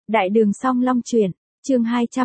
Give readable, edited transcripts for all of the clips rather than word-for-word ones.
Đại đường Song Long truyện, chương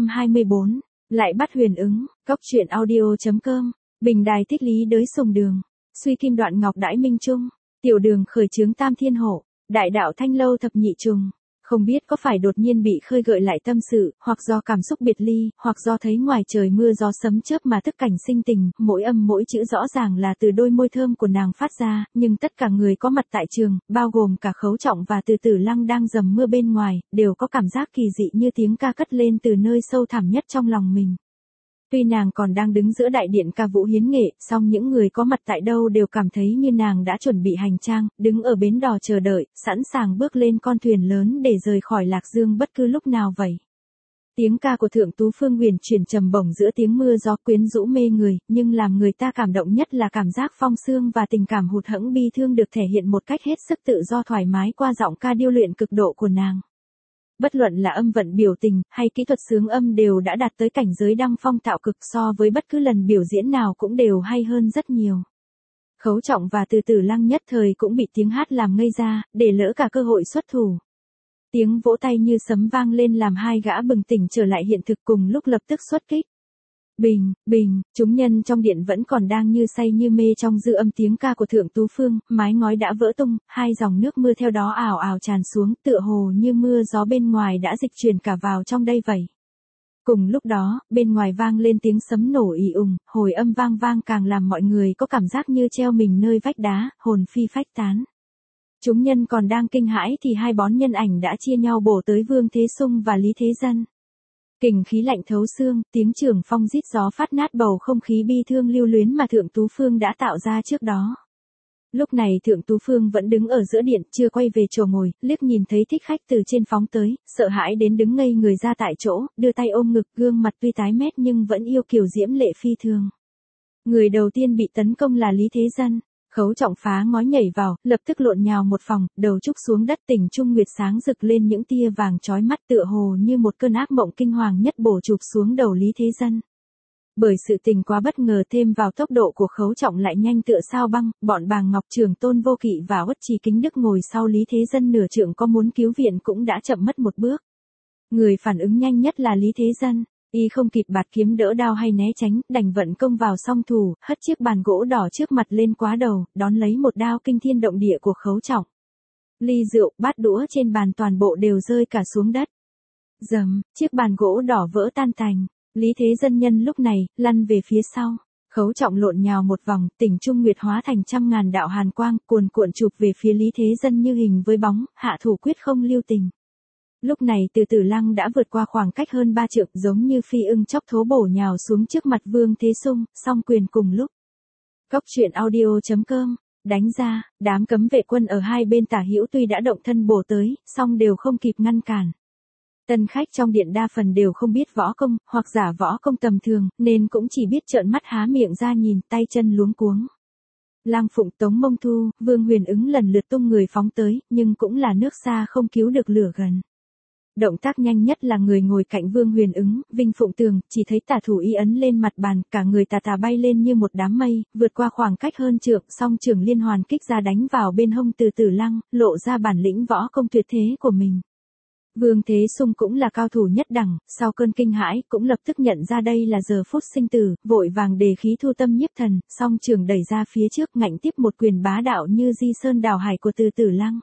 224, lại bắt huyền ứng, cốc truyện audio.com, bình đài thích lý đới sùng đường, suy kim đoạn ngọc đãi minh trung, tiểu đường khởi chướng tam thiên hộ, đại đạo thanh lâu thập nhị trùng. Không biết có phải đột nhiên bị khơi gợi lại tâm sự, hoặc do cảm xúc biệt ly, hoặc do thấy ngoài trời mưa gió sấm chớp mà thức cảnh sinh tình, mỗi âm mỗi chữ rõ ràng là từ đôi môi thơm của nàng phát ra, nhưng tất cả người có mặt tại trường, bao gồm cả Khấu Trọng và Từ Tử Lăng đang dầm mưa bên ngoài, đều có cảm giác kỳ dị như tiếng ca cất lên từ nơi sâu thẳm nhất trong lòng mình. Tuy nàng còn đang đứng giữa đại điện ca vũ hiến nghệ, song những người có mặt tại đâu đều cảm thấy như nàng đã chuẩn bị hành trang, đứng ở bến đò chờ đợi, sẵn sàng bước lên con thuyền lớn để rời khỏi Lạc Dương bất cứ lúc nào vậy. Tiếng ca của Thượng Tú Phương huyền chuyển trầm bổng giữa tiếng mưa gió quyến rũ mê người, nhưng làm người ta cảm động nhất là cảm giác phong sương và tình cảm hụt hẫng bi thương được thể hiện một cách hết sức tự do thoải mái qua giọng ca điêu luyện cực độ của nàng. Bất luận là âm vận biểu tình, hay kỹ thuật xướng âm đều đã đạt tới cảnh giới đăng phong tạo cực, so với bất cứ lần biểu diễn nào cũng đều hay hơn rất nhiều. Khấu Trọng và Từ Tử Lăng nhất thời cũng bị tiếng hát làm ngây ra, để lỡ cả cơ hội xuất thủ. Tiếng vỗ tay như sấm vang lên làm hai gã bừng tỉnh trở lại hiện thực, cùng lúc lập tức xuất kích. Bình, bình, chúng nhân trong điện vẫn còn đang như say như mê trong dư âm tiếng ca của Thượng Tú Phương, mái ngói đã vỡ tung, hai dòng nước mưa theo đó ào ào tràn xuống, tựa hồ như mưa gió bên ngoài đã dịch chuyển cả vào trong đây vậy. Cùng lúc đó, bên ngoài vang lên tiếng sấm nổ ì ùng, hồi âm vang vang càng làm mọi người có cảm giác như treo mình nơi vách đá, hồn phi phách tán. Chúng nhân còn đang kinh hãi thì hai bón nhân ảnh đã chia nhau bổ tới Vương Thế Sung và Lý Thế Dân. Kình khí lạnh thấu xương, tiếng trường phong rít gió phát nát bầu không khí bi thương lưu luyến mà Thượng Tú Phương đã tạo ra trước đó. Lúc này Thượng Tú Phương vẫn đứng ở giữa điện, chưa quay về chỗ ngồi, liếc nhìn thấy thích khách từ trên phóng tới, sợ hãi đến đứng ngây người ra tại chỗ, đưa tay ôm ngực, gương mặt tuy tái mét nhưng vẫn yêu kiều diễm lệ phi thường. Người đầu tiên bị tấn công là Lý Thế Dân. Khấu Trọng phá ngói nhảy vào, lập tức lộn nhào một vòng, đầu trúc xuống đất, tỉnh trung nguyệt sáng rực lên những tia vàng chói mắt, tựa hồ như một cơn ác mộng kinh hoàng nhất bổ chụp xuống đầu Lý Thế Dân. Bởi sự tình quá bất ngờ thêm vào tốc độ của Khấu Trọng lại nhanh tựa sao băng, bọn Bàng Ngọc Trường Tôn Vô Kỵ và Uất Trì Kính Đức ngồi sau Lý Thế Dân nửa trượng có muốn cứu viện cũng đã chậm mất một bước. Người phản ứng nhanh nhất là Lý Thế Dân. Y không kịp bạt kiếm đỡ đao hay né tránh, đành vận công vào song thủ, hất chiếc bàn gỗ đỏ trước mặt lên quá đầu, đón lấy một đao kinh thiên động địa của Khấu Trọng. Ly rượu, bát đũa trên bàn toàn bộ đều rơi cả xuống đất. Dầm, chiếc bàn gỗ đỏ vỡ tan tành. Lý Thế Dân nhân lúc này, lăn về phía sau. Khấu Trọng lộn nhào một vòng, tỉnh trung nguyệt hóa thành trăm ngàn đạo hàn quang, cuồn cuộn chụp về phía Lý Thế Dân như hình với bóng, hạ thủ quyết không lưu tình. Lúc này Từ Tử Lăng đã vượt qua khoảng cách hơn 3 trượng, giống như phi ưng chóc thố bổ nhào xuống trước mặt Vương Thế Sung, song quyền cùng lúc. Cốc truyện audio.com, đánh ra, đám cấm vệ quân ở hai bên tả hữu tuy đã động thân bổ tới, song đều không kịp ngăn cản. Tân khách trong điện đa phần đều không biết võ công, hoặc giả võ công tầm thường, nên cũng chỉ biết trợn mắt há miệng ra nhìn, tay chân luống cuống. Lang Phụng, Tống Mông Thu, Vương Huyền Ứng lần lượt tung người phóng tới, nhưng cũng là nước xa không cứu được lửa gần. Động tác nhanh nhất là người ngồi cạnh Vương Huyền Ứng, Vinh Phụng Tường, chỉ thấy tả thủ y ấn lên mặt bàn, cả người tà tà bay lên như một đám mây, vượt qua khoảng cách hơn trượng, song trường liên hoàn kích ra đánh vào bên hông Từ Tử Lăng, lộ ra bản lĩnh võ công tuyệt thế của mình. Vương Thế Sung cũng là cao thủ nhất đẳng, sau cơn kinh hãi, cũng lập tức nhận ra đây là giờ phút sinh tử, vội vàng đề khí thu tâm nhiếp thần, song trường đẩy ra phía trước ngạnh tiếp một quyền bá đạo như di sơn đào hải của Từ Tử Lăng.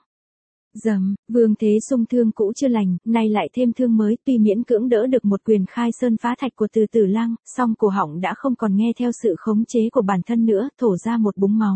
Dầm, Vương Thế Sung thương cũ chưa lành, nay lại thêm thương mới, tuy miễn cưỡng đỡ được một quyền khai sơn phá thạch của Từ Tử Lăng, song cổ họng đã không còn nghe theo sự khống chế của bản thân nữa, thổ ra một búng máu.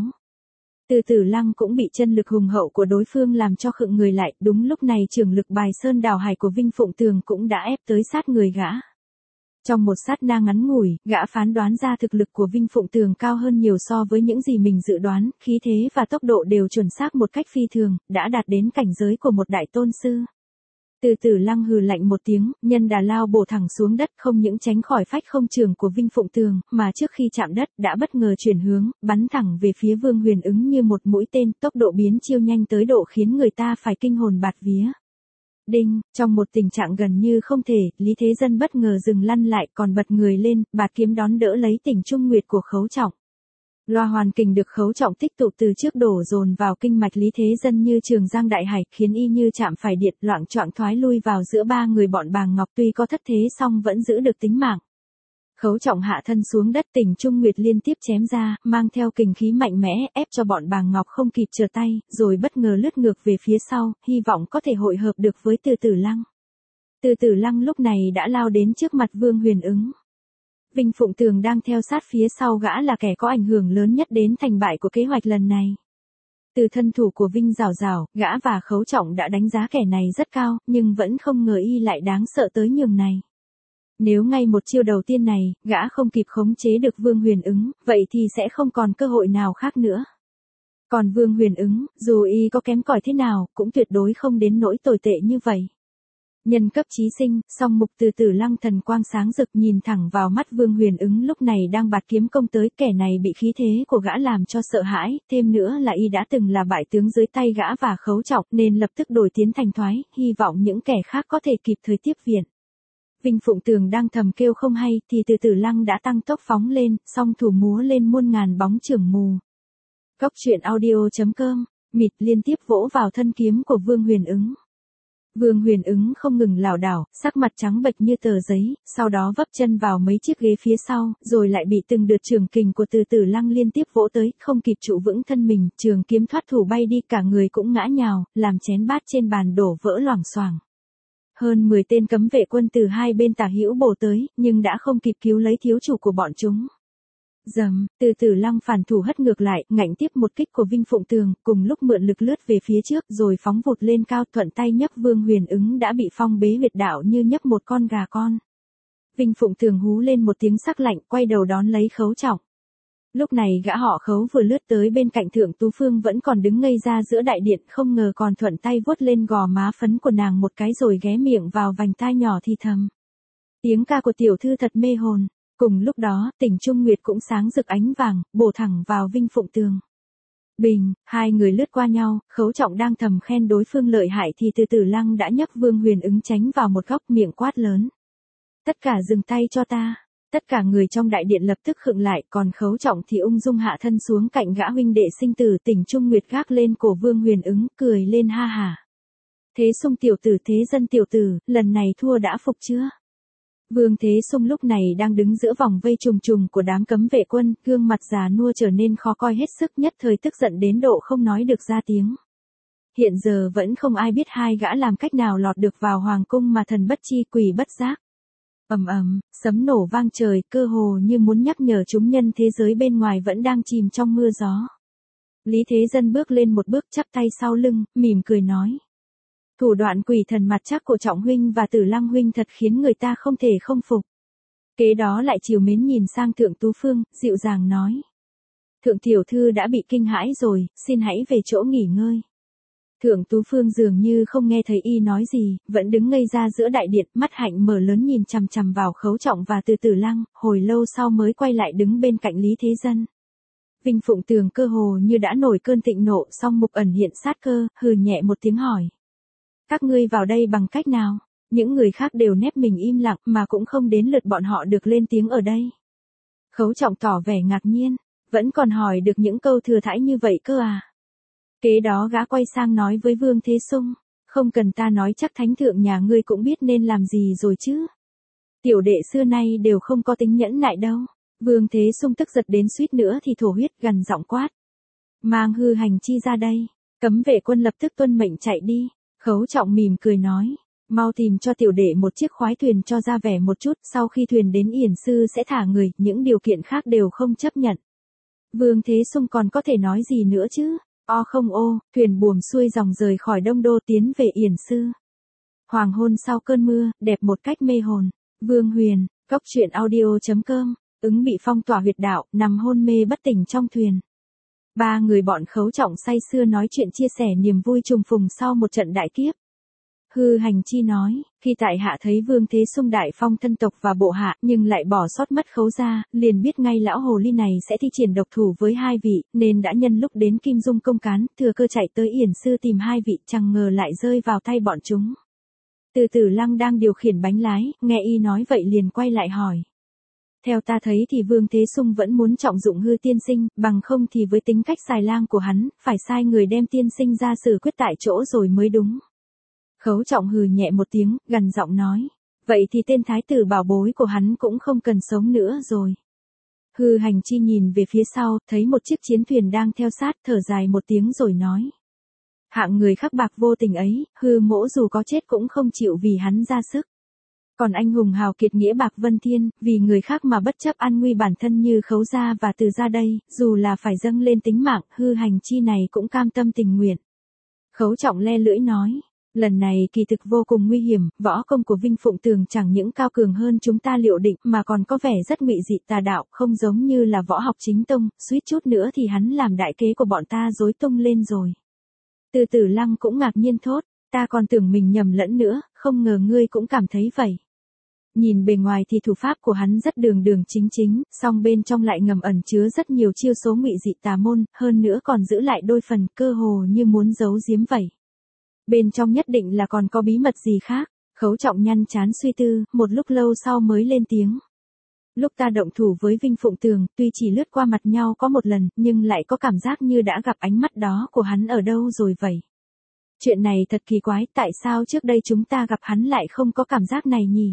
Từ Tử Lăng cũng bị chân lực hùng hậu của đối phương làm cho khựng người lại, đúng lúc này trường lực bài sơn đào hải của Vinh Phụng Tường cũng đã ép tới sát người gã. Trong một sát na ngắn ngủi, gã phán đoán ra thực lực của Vinh Phụng Tường cao hơn nhiều so với những gì mình dự đoán, khí thế và tốc độ đều chuẩn xác một cách phi thường, đã đạt đến cảnh giới của một đại tôn sư. Từ Tử Lăng hừ lạnh một tiếng, nhân đà lao bổ thẳng xuống đất, không những tránh khỏi phách không trường của Vinh Phụng Tường, mà trước khi chạm đất, đã bất ngờ chuyển hướng, bắn thẳng về phía Vương Huyền Ứng như một mũi tên, tốc độ biến chiêu nhanh tới độ khiến người ta phải kinh hồn bạt vía. Đinh, trong một tình trạng gần như không thể, Lý Thế Dân bất ngờ dừng lăn lại, còn bật người lên, bạt kiếm đón đỡ lấy tỉnh trung nguyệt của Khấu Trọng. Loa hoàn kình được Khấu Trọng tích tụ từ trước đổ dồn vào kinh mạch Lý Thế Dân như trường giang đại hải, khiến y như chạm phải điện, loạng choạng thoái lui vào giữa ba người bọn Bàng Ngọc, tuy có thất thế song vẫn giữ được tính mạng. Khấu Trọng hạ thân xuống đất, Tỉnh Trung Nguyệt liên tiếp chém ra, mang theo kình khí mạnh mẽ, ép cho bọn Bàng Ngọc không kịp trở tay, rồi bất ngờ lướt ngược về phía sau, hy vọng có thể hội hợp được với Từ Tử Lăng. Từ Tử Lăng lúc này đã lao đến trước mặt Vương Huyền Ứng. Vinh Phụng Tường đang theo sát phía sau gã là kẻ có ảnh hưởng lớn nhất đến thành bại của kế hoạch lần này. Từ thân thủ của Vinh Rào Rào, gã và Khấu Trọng đã đánh giá kẻ này rất cao, nhưng vẫn không ngờ y lại đáng sợ tới nhường này. Nếu ngay một chiêu đầu tiên này, gã không kịp khống chế được Vương Huyền Ứng, vậy thì sẽ không còn cơ hội nào khác nữa. Còn Vương Huyền Ứng, dù y có kém cỏi thế nào, cũng tuyệt đối không đến nỗi tồi tệ như vậy. Nhân cấp chí sinh, song mục Từ Tử Lăng thần quang sáng rực nhìn thẳng vào mắt Vương Huyền Ứng lúc này đang bạt kiếm công tới, kẻ này bị khí thế của gã làm cho sợ hãi, thêm nữa là y đã từng là bại tướng dưới tay gã và Khấu Trọng nên lập tức đổi tiến thành thoái, hy vọng những kẻ khác có thể kịp thời tiếp viện. Vinh Phụng Tường đang thầm kêu không hay thì Từ Tử Lăng đã tăng tốc phóng lên, song thủ múa lên muôn ngàn bóng chưởng mù. Góc truyện audio.com, mịt liên tiếp vỗ vào thân kiếm của Vương Huyền Ứng. Vương Huyền Ứng không ngừng lảo đảo, sắc mặt trắng bệch như tờ giấy, sau đó vấp chân vào mấy chiếc ghế phía sau, rồi lại bị từng đợt trường kình của Từ Tử Lăng liên tiếp vỗ tới, không kịp trụ vững thân mình, trường kiếm thoát thủ bay đi, cả người cũng ngã nhào, làm chén bát trên bàn đổ vỡ loảng xoảng. Hơn 10 tên cấm vệ quân từ hai bên tả hữu bổ tới, nhưng đã không kịp cứu lấy thiếu chủ của bọn chúng. Dầm, Từ Tử Lăng phản thủ hất ngược lại, ngạnh tiếp một kích của Vinh Phụng Tường, cùng lúc mượn lực lướt về phía trước rồi phóng vụt lên cao, thuận tay nhấc Vương Huyền Ứng đã bị phong bế huyệt đạo như nhấc một con gà con. Vinh Phụng Tường hú lên một tiếng sắc lạnh, quay đầu đón lấy Khấu Trọng. Lúc này gã họ Khấu vừa lướt tới bên cạnh Thượng Tú Phương vẫn còn đứng ngây ra giữa đại điện, không ngờ còn thuận tay vuốt lên gò má phấn của nàng một cái rồi ghé miệng vào vành tai nhỏ thì thầm. Tiếng ca của tiểu thư thật mê hồn. Cùng lúc đó, Tỉnh Trung Nguyệt cũng sáng rực ánh vàng, bổ thẳng vào Vinh Phụng Tường. Bình, hai người lướt qua nhau, Khấu Trọng đang thầm khen đối phương lợi hại thì Từ Tử Lăng đã nhấc Vương Huyền Ứng tránh vào một góc, miệng quát lớn. Tất cả dừng tay cho ta. Tất cả người trong đại điện lập tức khựng lại, còn Khấu Trọng thì ung dung hạ thân xuống cạnh gã huynh đệ sinh tử. Tỉnh Trung Nguyệt gác lên cổ Vương Huyền Ứng, cười lên ha hả. Thế Sung tiểu tử, Thế Dân tiểu tử, lần này thua đã phục chưa? Vương Thế Sung lúc này đang đứng giữa vòng vây trùng trùng của đám cấm vệ quân, gương mặt già nua trở nên khó coi hết sức, nhất thời tức giận đến độ không nói được ra tiếng. Hiện giờ vẫn không ai biết hai gã làm cách nào lọt được vào hoàng cung mà thần bất chi quỷ bất giác. Ầm ầm, sấm nổ vang trời, cơ hồ như muốn nhắc nhở chúng nhân thế giới bên ngoài vẫn đang chìm trong mưa gió. Lý Thế Dân bước lên một bước, chắp tay sau lưng, mỉm cười nói. Thủ đoạn quỷ thần mặt chắc của Trọng huynh và Tử Lăng huynh thật khiến người ta không thể không phục. Kế đó lại trìu mến nhìn sang Thượng Tú Phương, dịu dàng nói. Thượng tiểu thư đã bị kinh hãi rồi, xin hãy về chỗ nghỉ ngơi. Thượng Tú Phương dường như không nghe thấy y nói gì, vẫn đứng ngây ra giữa đại điện, mắt hạnh mở lớn nhìn chằm chằm vào Khấu Trọng và Từ Tử Lăng, hồi lâu sau mới quay lại đứng bên cạnh Lý Thế Dân. Vinh Phụng Tường cơ hồ như đã nổi cơn thịnh nộ, song mục ẩn hiện sát cơ, hừ nhẹ một tiếng hỏi. Các ngươi vào đây bằng cách nào? Những người khác đều nép mình im lặng mà cũng không đến lượt bọn họ được lên tiếng ở đây. Khấu Trọng tỏ vẻ ngạc nhiên, vẫn còn hỏi được những câu thừa thãi như vậy cơ à? Kế đó gã quay sang nói với Vương Thế Sung, không cần ta nói chắc thánh thượng nhà ngươi cũng biết nên làm gì rồi chứ. Tiểu đệ xưa nay đều không có tính nhẫn nại đâu. Vương Thế Sung tức giật đến suýt nữa thì thổ huyết, gằn giọng quát. Mang Hư Hành Chi ra đây. Cấm vệ quân lập tức tuân mệnh chạy đi. Khấu Trọng mỉm cười nói, mau tìm cho tiểu đệ một chiếc khoái thuyền cho ra vẻ một chút, sau khi thuyền đến Yển Sư sẽ thả người, những điều kiện khác đều không chấp nhận. Vương Thế Sung còn có thể nói gì nữa chứ? O không ô, thuyền buồm xuôi dòng rời khỏi Đông Đô tiến về Yển Sư. Hoàng hôn sau cơn mưa, đẹp một cách mê hồn. Vương Huyền, góc truyện audio.com, Ứng bị phong tỏa huyệt đạo, nằm hôn mê bất tỉnh trong thuyền. Ba người bọn Khấu Trọng say sưa nói chuyện chia sẻ niềm vui trùng phùng sau một trận đại kiếp. Hư Hành Chi nói, khi tại hạ thấy Vương Thế Sung đại phong thân tộc và bộ hạ nhưng lại bỏ sót mất Khấu gia, liền biết ngay lão hồ ly này sẽ thi triển độc thủ với hai vị, nên đã nhân lúc đến Kim Dung công cán, thừa cơ chạy tới Yển Sư tìm hai vị, chẳng ngờ lại rơi vào tay bọn chúng. Từ Tử Lăng đang điều khiển bánh lái, nghe y nói vậy liền quay lại hỏi. Theo ta thấy thì Vương Thế Sung vẫn muốn trọng dụng Hư tiên sinh, bằng không thì với tính cách xài lang của hắn, phải sai người đem tiên sinh ra xử quyết tại chỗ rồi mới đúng. Khấu Trọng hừ nhẹ một tiếng, gằn giọng nói. Vậy thì tên thái tử bảo bối của hắn cũng không cần sống nữa rồi. Hư Hành Chi nhìn về phía sau, thấy một chiếc chiến thuyền đang theo sát, thở dài một tiếng rồi nói. Hạng người khắc bạc vô tình ấy, Hư mỗ dù có chết cũng không chịu vì hắn ra sức. Còn anh hùng hào kiệt nghĩa bạc Vân Thiên, vì người khác mà bất chấp an nguy bản thân như Khấu gia và Từ gia đây, dù là phải dâng lên tính mạng, Hư Hành Chi này cũng cam tâm tình nguyện. Khấu Trọng le lưỡi nói. Lần này kỳ thực vô cùng nguy hiểm, võ công của Vinh Phụng Tường chẳng những cao cường hơn chúng ta liệu định mà còn có vẻ rất ngụy dị tà đạo, không giống như là võ học chính tông, suýt chút nữa thì hắn làm đại kế của bọn ta rối tung lên rồi. Từ Tử Lăng cũng ngạc nhiên thốt, ta còn tưởng mình nhầm lẫn nữa, không ngờ ngươi cũng cảm thấy vậy. Nhìn bề ngoài thì thủ pháp của hắn rất đường đường chính chính, song bên trong lại ngầm ẩn chứa rất nhiều chiêu số ngụy dị tà môn, hơn nữa còn giữ lại đôi phần cơ hồ như muốn giấu giếm vậy. Bên trong nhất định là còn có bí mật gì khác. Khấu Trọng nhăn trán suy tư, một lúc lâu sau mới lên tiếng. Lúc ta động thủ với Vinh Phụng Tường, tuy chỉ lướt qua mặt nhau có một lần, nhưng lại có cảm giác như đã gặp ánh mắt đó của hắn ở đâu rồi vậy. Chuyện này thật kỳ quái, tại sao trước đây chúng ta gặp hắn lại không có cảm giác này nhỉ?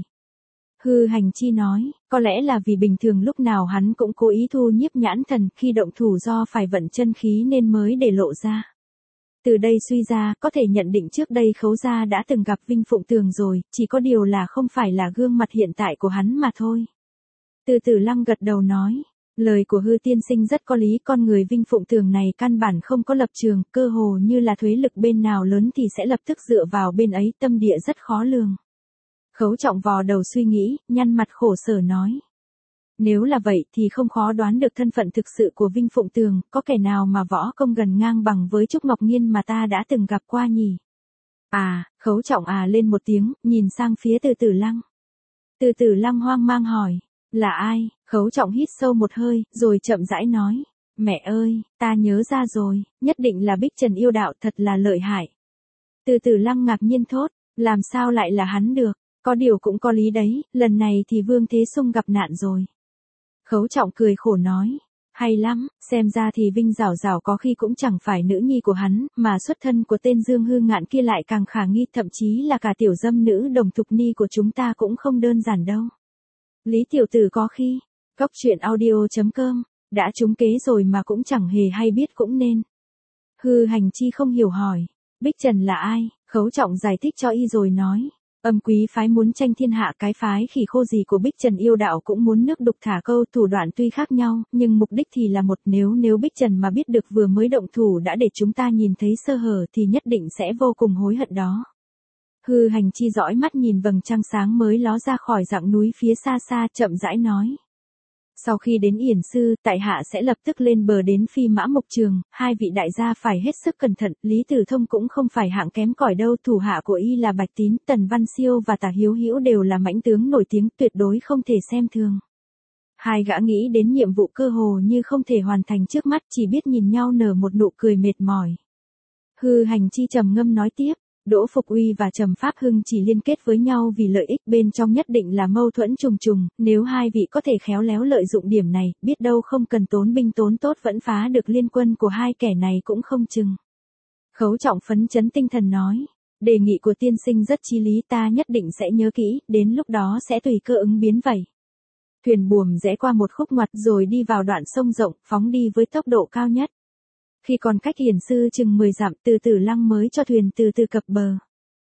Hư Hành Chi nói, có lẽ là vì bình thường lúc nào hắn cũng cố ý thu nhiếp nhãn thần, khi động thủ do phải vận chân khí nên mới để lộ ra. Từ đây suy ra, có thể nhận định trước đây Khấu gia đã từng gặp Vinh Phụng Tường rồi, chỉ có điều là không phải là gương mặt hiện tại của hắn mà thôi. Từ Tử Lăng gật đầu nói, lời của Hư tiên sinh rất có lý, con người Vinh Phụng Tường này căn bản không có lập trường, cơ hồ như là thuế lực bên nào lớn thì sẽ lập tức dựa vào bên ấy, tâm địa rất khó lường. Khấu Trọng vò đầu suy nghĩ, nhăn mặt khổ sở nói. Nếu là vậy thì không khó đoán được thân phận thực sự của Vinh Phụng Tường, có kẻ nào mà võ công gần ngang bằng với Trúc Ngọc Nhiên mà ta đã từng gặp qua nhỉ? Khấu Trọng lên một tiếng, nhìn sang phía Từ Tử Lăng. Từ Tử Lăng hoang mang hỏi, là ai? Khấu Trọng hít sâu một hơi, rồi chậm rãi nói, mẹ ơi, ta nhớ ra rồi, nhất định là Bích Trần yêu đạo, thật là lợi hại. Từ Tử Lăng ngạc nhiên thốt, làm sao lại là hắn được? Có điều cũng có lý đấy, lần này thì Vương Thế Sung gặp nạn rồi. Khấu Trọng cười khổ nói, hay lắm, xem ra thì Vinh Giảo Giảo có khi cũng chẳng phải nữ nhi của hắn, mà xuất thân của tên Dương Hư Ngạn kia lại càng khả nghi, thậm chí là cả tiểu dâm nữ Đồng Thục Ni của chúng ta cũng không đơn giản đâu. Lý tiểu tử có khi, Cóc Truyện Audio.com, đã trúng kế rồi mà cũng chẳng hề hay biết cũng nên. Hư Hành Chi không hiểu hỏi, Bích Trần là ai? Khấu Trọng giải thích cho y rồi nói. Âm quý phái muốn tranh thiên hạ, cái phái khỉ khô gì của Bích Trần yêu đạo cũng muốn nước đục thả câu, thủ đoạn tuy khác nhau, nhưng mục đích thì là một. Nếu Bích Trần mà biết được vừa mới động thủ đã để chúng ta nhìn thấy sơ hở thì nhất định sẽ vô cùng hối hận đó. Hư Hành Chi dõi mắt nhìn vầng trăng sáng mới ló ra khỏi rặng núi phía xa xa, chậm rãi nói. Sau khi đến Yển Sư, tại hạ sẽ lập tức lên bờ đến Phi Mã Mộc Trường, hai vị đại gia phải hết sức cẩn thận, Lý Tử Thông cũng không phải hạng kém cỏi đâu, thủ hạ của y là Bạch Tín, Tần Văn Siêu và Tả Hiếu Hữu đều là mãnh tướng nổi tiếng, tuyệt đối không thể xem thường. Hai gã nghĩ đến nhiệm vụ cơ hồ như không thể hoàn thành trước mắt, chỉ biết nhìn nhau nở một nụ cười mệt mỏi. Hư Hành Chi trầm ngâm nói tiếp. Đỗ Phục Uy và Trầm Pháp Hưng chỉ liên kết với nhau vì lợi ích, bên trong nhất định là mâu thuẫn trùng trùng, nếu hai vị có thể khéo léo lợi dụng điểm này, biết đâu không cần tốn binh tốn tốt vẫn phá được liên quân của hai kẻ này cũng không chừng. Khấu Trọng phấn chấn tinh thần nói, đề nghị của tiên sinh rất chí lý, ta nhất định sẽ nhớ kỹ, đến lúc đó sẽ tùy cơ ứng biến vậy. Thuyền buồm rẽ qua một khúc ngoặt rồi đi vào đoạn sông rộng, phóng đi với tốc độ cao nhất. Khi còn cách Yển Sư chừng 10 dặm, Từ Tử Lăng mới cho thuyền từ từ cập bờ.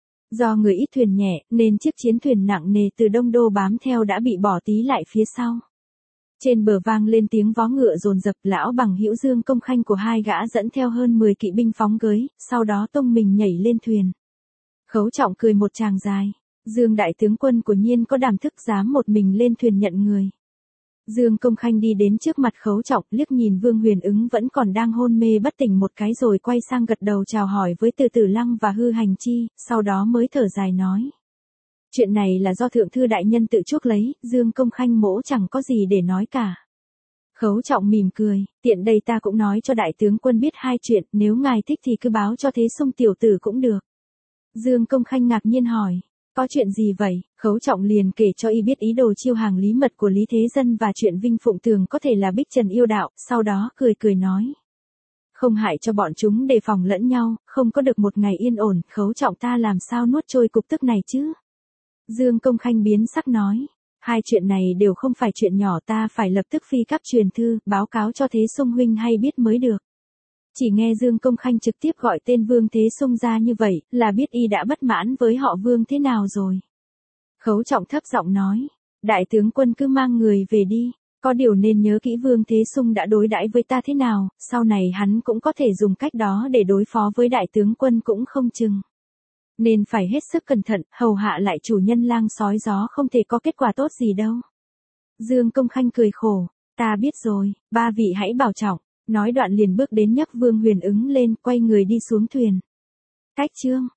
Do người ít thuyền nhẹ, nên chiếc chiến thuyền nặng nề từ Đông Đô bám theo đã bị bỏ tí lại phía sau. Trên bờ vang lên tiếng vó ngựa dồn dập, lão bằng hữu Dương Công Khanh của hai gã dẫn theo hơn 10 kỵ binh phóng gới, sau đó tung mình nhảy lên thuyền. Khấu Trọng cười một tràng dài, Dương đại tướng quân của Nhiên có đảm thức dám một mình lên thuyền nhận người. Dương Công Khanh đi đến trước mặt Khấu Trọng, liếc nhìn Vương Huyền Ứng vẫn còn đang hôn mê bất tỉnh một cái rồi quay sang gật đầu chào hỏi với Từ Tử Lăng và Hư Hành Chi, sau đó mới thở dài nói. Chuyện này là do thượng thư đại nhân tự chuốc lấy, Dương Công Khanh mỗ chẳng có gì để nói cả. Khấu Trọng mỉm cười, tiện đây ta cũng nói cho đại tướng quân biết hai chuyện, nếu ngài thích thì cứ báo cho Thế Sung tiểu tử cũng được. Dương Công Khanh ngạc nhiên hỏi, có chuyện gì vậy? Khấu Trọng liền kể cho y biết ý đồ chiêu hàng lý mật của Lý Thế Dân và chuyện Vinh Phụng Tường có thể là Bích Trần yêu đạo, sau đó cười cười nói. Không hại cho bọn chúng đề phòng lẫn nhau, không có được một ngày yên ổn, Khấu Trọng ta làm sao nuốt trôi cục tức này chứ? Dương Công Khanh biến sắc nói. Hai chuyện này đều không phải chuyện nhỏ, ta phải lập tức phi cấp truyền thư, báo cáo cho Thế Sung huynh hay biết mới được. Chỉ nghe Dương Công Khanh trực tiếp gọi tên Vương Thế Sung ra như vậy, là biết y đã bất mãn với họ Vương thế nào rồi. Khấu Trọng thấp giọng nói, đại tướng quân cứ mang người về đi, có điều nên nhớ kỹ Vương Thế Sung đã đối đãi với ta thế nào, sau này hắn cũng có thể dùng cách đó để đối phó với đại tướng quân cũng không chừng. Nên phải hết sức cẩn thận, hầu hạ lại chủ nhân lang sói gió không thể có kết quả tốt gì đâu. Dương Công Khanh cười khổ, ta biết rồi, ba vị hãy bảo trọng, nói đoạn liền bước đến nhấc Vương Huyền Ứng lên, quay người đi xuống thuyền. Cách chương